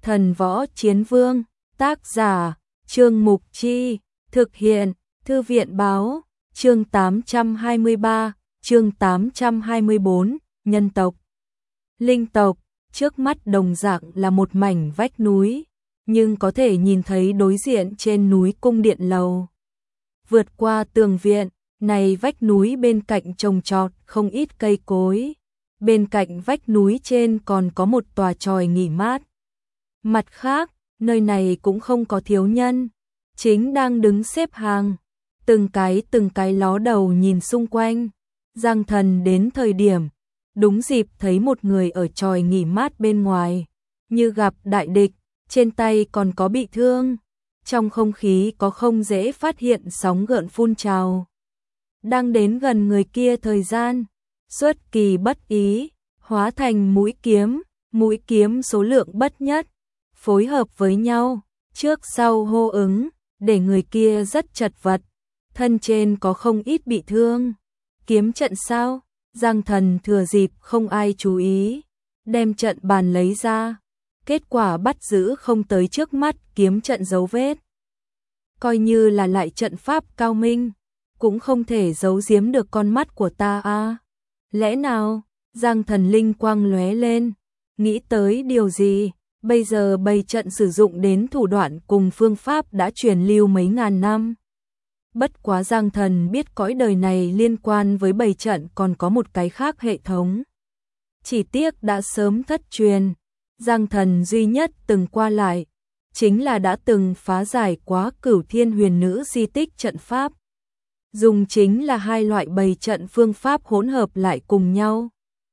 Thần Võ Chiến Vương, tác giả, Trương Mục Chi, thực hiện, Thư viện Báo, chương 823, chương 824, nhân tộc. Linh tộc, trước mắt đồng dạng là một mảnh vách núi, nhưng có thể nhìn thấy đối diện trên núi cung điện lầu. Vượt qua tường viện, này vách núi bên cạnh trồng trọt không ít cây cối. Bên cạnh vách núi trên còn có một tòa chòi nghỉ mát. Mặt khác, nơi này cũng không có thiếu nhân, chính đang đứng xếp hàng, từng cái ló đầu nhìn xung quanh. Giang Thần đến thời điểm, đúng dịp thấy một người ở chòi nghỉ mát bên ngoài, như gặp đại địch, trên tay còn có bị thương. Trong không khí có không dễ phát hiện sóng gợn phun trào. Đang đến gần người kia thời gian, xuất kỳ bất ý, hóa thành mũi kiếm số lượng bất nhất, phối hợp với nhau, trước sau hô ứng, để người kia rất chật vật, thân trên có không ít bị thương. Kiếm trận sao? Giang Thần thừa dịp không ai chú ý, đem trận bàn lấy ra, kết quả bắt giữ không tới trước mắt kiếm trận dấu vết. Coi như là lại trận pháp cao minh, cũng không thể giấu giếm được con mắt của ta a. Lẽ nào? Giang Thần linh quang lóe lên, nghĩ tới điều gì? Bây giờ bày trận sử dụng đến thủ đoạn cùng phương pháp đã truyền lưu mấy ngàn năm. Bất quá Giang Thần biết cõi đời này liên quan với bày trận còn có một cái khác hệ thống. Chỉ tiếc đã sớm thất truyền. Giang Thần duy nhất từng qua lại, chính là đã từng phá giải quá Cửu Thiên Huyền Nữ di tích trận pháp. Dùng chính là hai loại bày trận phương pháp hỗn hợp lại cùng nhau.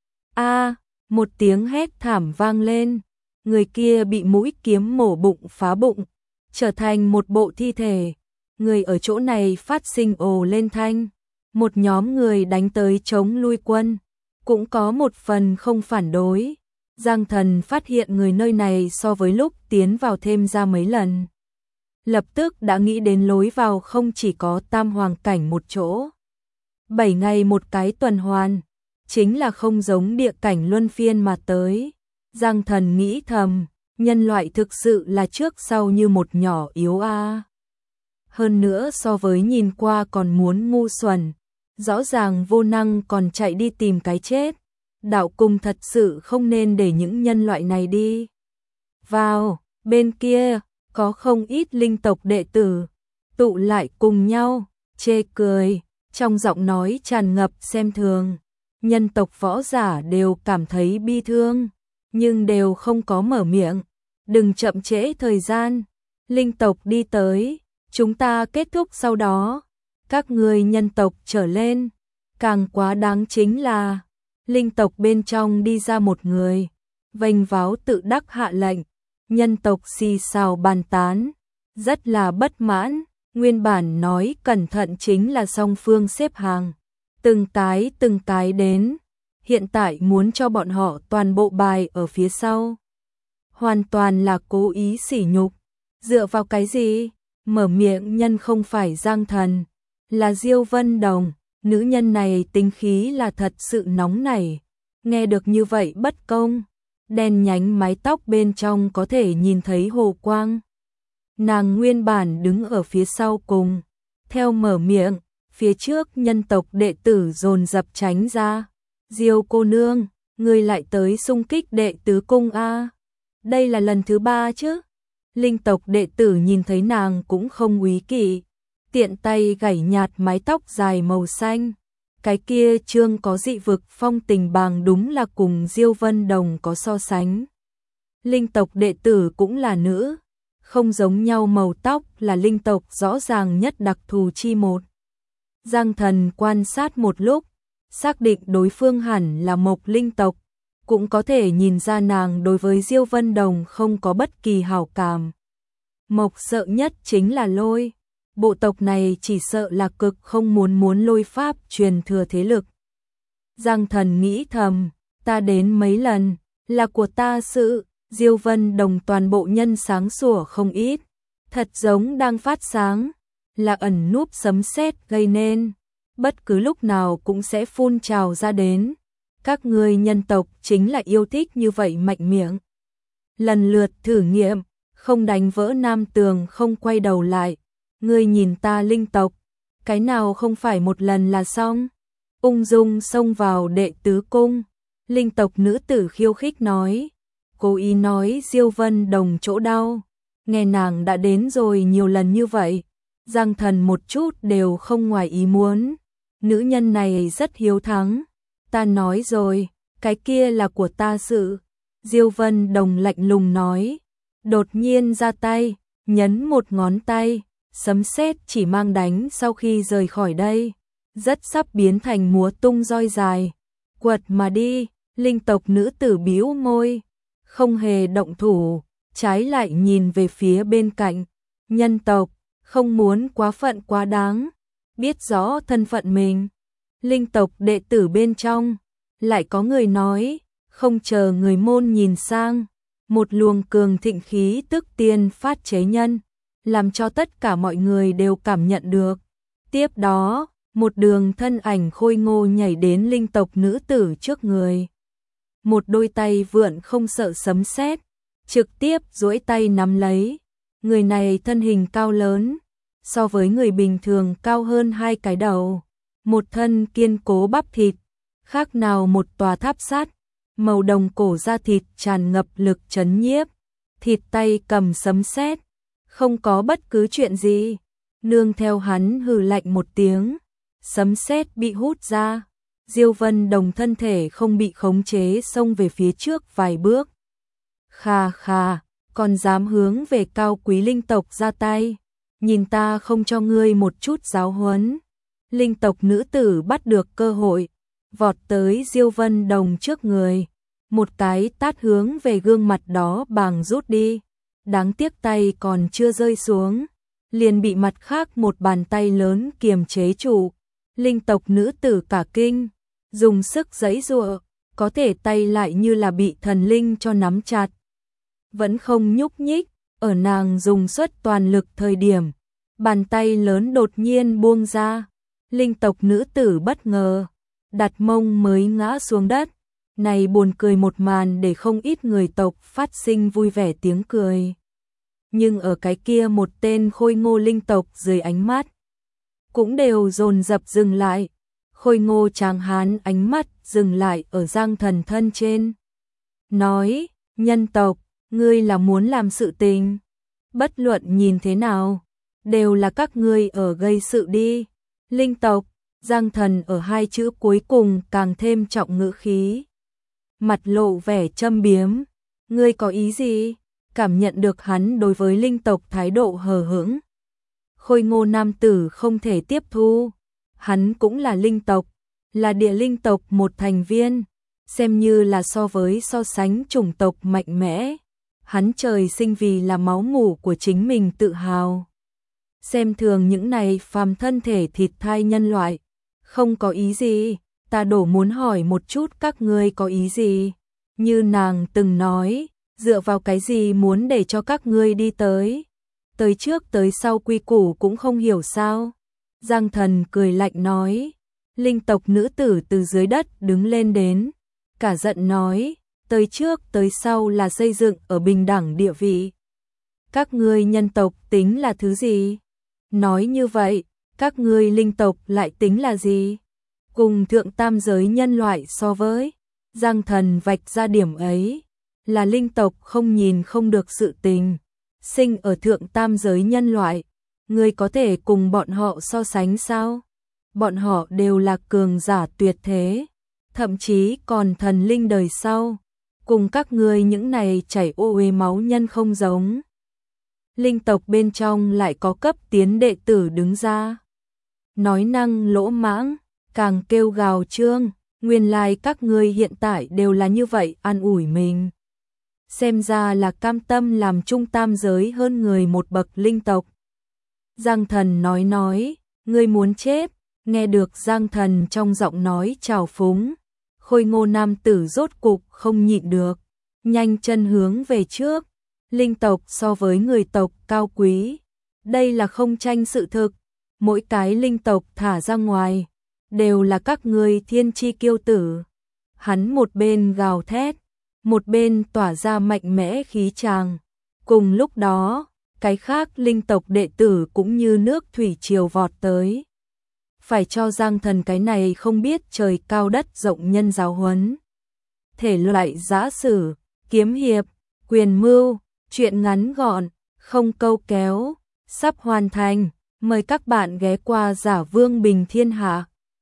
A, một tiếng hét thảm vang lên, người kia bị mũi kiếm mổ bụng phá bụng, trở thành một bộ thi thể. Người ở chỗ này phát sinh ồ lên thanh, một nhóm người đánh tới chống lui quân, cũng có một phần không phản đối. Giang Thần phát hiện người nơi này so với lúc tiến vào thêm ra mấy lần. Lập tức đã nghĩ đến lối vào không chỉ có tam hoàng cảnh một chỗ. 7 ngày một cái tuần hoàn, chính là không giống địa cảnh luân phiên mà tới. Giang Thần nghĩ thầm, nhân loại thực sự là trước sau như một nhỏ yếu a. Hơn nữa so với nhìn qua còn muốn ngu xuẩn, rõ ràng vô năng còn chạy đi tìm cái chết. Đạo cung thật sự không nên để những nhân loại này đi vào. Bên kia có không ít linh tộc đệ tử tụ lại cùng nhau, chê cười, trong giọng nói tràn ngập xem thường. Nhân tộc võ giả đều cảm thấy bi thương, nhưng đều không có mở miệng. Đừng chậm trễ thời gian, linh tộc đi tới, chúng ta kết thúc sau đó. Các người nhân tộc trở lên. Càng quá đáng chính là linh tộc bên trong đi ra một người, vênh váo tự đắc hạ lệnh. Nhân tộc xì xào bàn tán, rất là bất mãn. Nguyên bản nói cẩn thận chính là song phương xếp hàng, từng cái đến, hiện tại muốn cho bọn họ toàn bộ bài ở phía sau. Hoàn toàn là cố ý sỉ nhục. Dựa vào cái gì? Mở miệng nhân không phải Giang Thần, là Diêu Vân Đồng. Nữ nhân này tính khí là thật sự nóng nảy. Nghe được như vậy bất công, đen nhánh mái tóc bên trong có thể nhìn thấy hồ quang. Nàng nguyên bản đứng ở phía sau cùng, theo mở miệng, phía trước nhân tộc đệ tử dồn dập tránh ra. Diêu cô nương, ngươi lại tới xung kích đệ tứ cung a? Đây là lần thứ 3 chứ? Linh tộc đệ tử nhìn thấy nàng cũng không úy kỵ, tiện tay gảy nhạt mái tóc dài màu xanh. Cái kia trương có dị vực phong tình bàng đúng là cùng Diêu Vân Đồng có so sánh. Linh tộc đệ tử cũng là nữ, không giống nhau màu tóc là linh tộc rõ ràng nhất đặc thù chi một. Giang Thần quan sát một lúc, xác định đối phương hẳn là Mộc linh tộc, cũng có thể nhìn ra nàng đối với Diêu Vân Đồng không có bất kỳ hảo cảm. Mộc sợ nhất chính là lôi. Bộ tộc này chỉ sợ là cực không muốn lôi pháp truyền thừa thế lực. Giang Thần nghĩ thầm, ta đến mấy lần, là của ta sự. Diêu Vân Đồng toàn bộ nhân sáng sủa không ít, thật giống đang phát sáng, là ẩn núp sấm sét gây nên, bất cứ lúc nào cũng sẽ phun trào ra đến. Các ngươi nhân tộc chính là yêu thích như vậy mạnh miệng. lần lượt thử nghiệm, không đánh vỡ nam tường không quay đầu lại. Ngươi nhìn ta linh tộc, cái nào không phải một lần là xong? Ung dung xông vào đệ tứ cung, linh tộc nữ tử khiêu khích nói, cố ý nói Diêu Vân Đồng chỗ đau, nghe nàng đã đến rồi nhiều lần như vậy, Giang Thần một chút đều không ngoài ý muốn, nữ nhân này rất hiếu thắng, ta nói rồi, cái kia là của ta sự, Diêu Vân Đồng lạnh lùng nói, đột nhiên ra tay, nhấn một ngón tay, sấm sét chỉ mang đánh sau khi rời khỏi đây, rất sắp biến thành múa tung roi dài, quật mà đi, linh tộc nữ tử bĩu môi, không hề động thủ, trái lại nhìn về phía bên cạnh, nhân tộc, không muốn quá phận quá đáng, biết rõ thân phận mình. Linh tộc đệ tử bên trong, lại có người nói, không chờ người môn nhìn sang, một luồng cường thịnh khí tức tiên phát chế nhân, làm cho tất cả mọi người đều cảm nhận được. Tiếp đó, một đường thân ảnh khôi ngô nhảy đến linh tộc nữ tử trước người. Một đôi tay vượn không sợ sấm sét, trực tiếp duỗi tay nắm lấy. Người này thân hình cao lớn, so với người bình thường cao hơn 2 cái đầu. Một thân kiên cố bắp thịt, khác nào một tòa tháp sắt, màu đồng cổ da thịt tràn ngập lực chấn nhiếp. Thịt tay cầm sấm sét, không có bất cứ chuyện gì. Nương theo hắn hừ lạnh một tiếng, sấm sét bị hút ra. Diêu Vân Đồng thân thể không bị khống chế xông về phía trước vài bước. Khà khà, còn dám hướng về cao quý linh tộc ra tay, nhìn ta không cho ngươi một chút giáo huấn. Linh tộc nữ tử bắt được cơ hội, vọt tới Diêu Vân Đồng trước người, một cái tát hướng về gương mặt đó bàng rút đi. Đáng tiếc tay còn chưa rơi xuống, liền bị mặt khác một bàn tay lớn kiềm chế trụ. Linh tộc nữ tử cả kinh, dùng sức giãy giụa, có thể tay lại như là bị thần linh cho nắm chặt. Vẫn không nhúc nhích, ở nàng dùng suất toàn lực thời điểm, bàn tay lớn đột nhiên buông ra. Linh tộc nữ tử bất ngờ, đặt mông mới ngã xuống đất. Này buồn cười một màn để không ít người tộc phát sinh vui vẻ tiếng cười. Nhưng ở cái kia một tên khôi ngô linh tộc dưới ánh mắt, cũng đều dồn dập dừng lại. Khôi ngô tráng hán ánh mắt dừng lại ở Giang Thần thân trên. Nói, nhân tộc, ngươi là muốn làm sự tình. Bất luận nhìn thế nào, đều là các ngươi ở gây sự đi. Linh tộc, Giang Thần ở 2 chữ cuối cùng càng thêm trọng ngữ khí. Mặt lộ vẻ châm biếm, ngươi có ý gì? Cảm nhận được hắn đối với linh tộc thái độ hờ hững. Khôi ngô nam tử không thể tiếp thu, hắn cũng là linh tộc, là địa linh tộc một thành viên, xem như là so sánh chủng tộc mạnh mẽ. Hắn trời sinh vì là máu mủ của chính mình tự hào. Xem thường những này phàm thân thể thịt thai nhân loại, không có ý gì, ta đổ muốn hỏi một chút các ngươi có ý gì. Như nàng từng nói, dựa vào cái gì muốn để cho các ngươi đi tới trước tới sau quy củ cũng không hiểu sao. Giang Thần cười lạnh nói, linh tộc nữ tử từ dưới đất đứng lên đến, cả giận nói, tới trước tới sau là xây dựng ở bình đẳng địa vị. Các ngươi nhân tộc tính là thứ gì? Nói như vậy, các ngươi linh tộc lại tính là gì? Cùng thượng tam giới nhân loại so với, Giang Thần vạch ra điểm ấy, là linh tộc không nhìn không được sự tình. Sinh ở thượng tam giới nhân loại, ngươi có thể cùng bọn họ so sánh sao? Bọn họ đều là cường giả tuyệt thế, thậm chí còn thần linh đời sau, cùng các ngươi những này chảy ô uế máu nhân không giống. Linh tộc bên trong lại có cấp tiến đệ tử đứng ra, nói năng lỗ mãng, càng kêu gào trương, nguyên lai các ngươi hiện tại đều là như vậy an ủi mình. Xem ra là cam tâm làm trung tam giới hơn người một bậc linh tộc. Giang Thần nói, ngươi muốn chết. Nghe được Giang Thần trong giọng nói trào phúng, khôi ngô nam tử rốt cục không nhịn được, nhanh chân hướng về trước. Linh tộc so với người tộc cao quý, đây là không tranh sự thực. Mỗi cái linh tộc thả ra ngoài, đều là các ngươi thiên chi kiêu tử. Hắn một bên gào thét, một bên tỏa ra mạnh mẽ khí tràng. Cùng lúc đó, cái khác linh tộc đệ tử cũng như nước thủy triều vọt tới. Phải cho Giang Thần cái này không biết trời cao đất rộng nhân giáo huấn. Thể loại giã sử, kiếm hiệp, quyền mưu, truyện ngắn gọn, không câu kéo, sắp hoàn thành. Mời các bạn ghé qua Giả Vương Bình Thiên Hạ.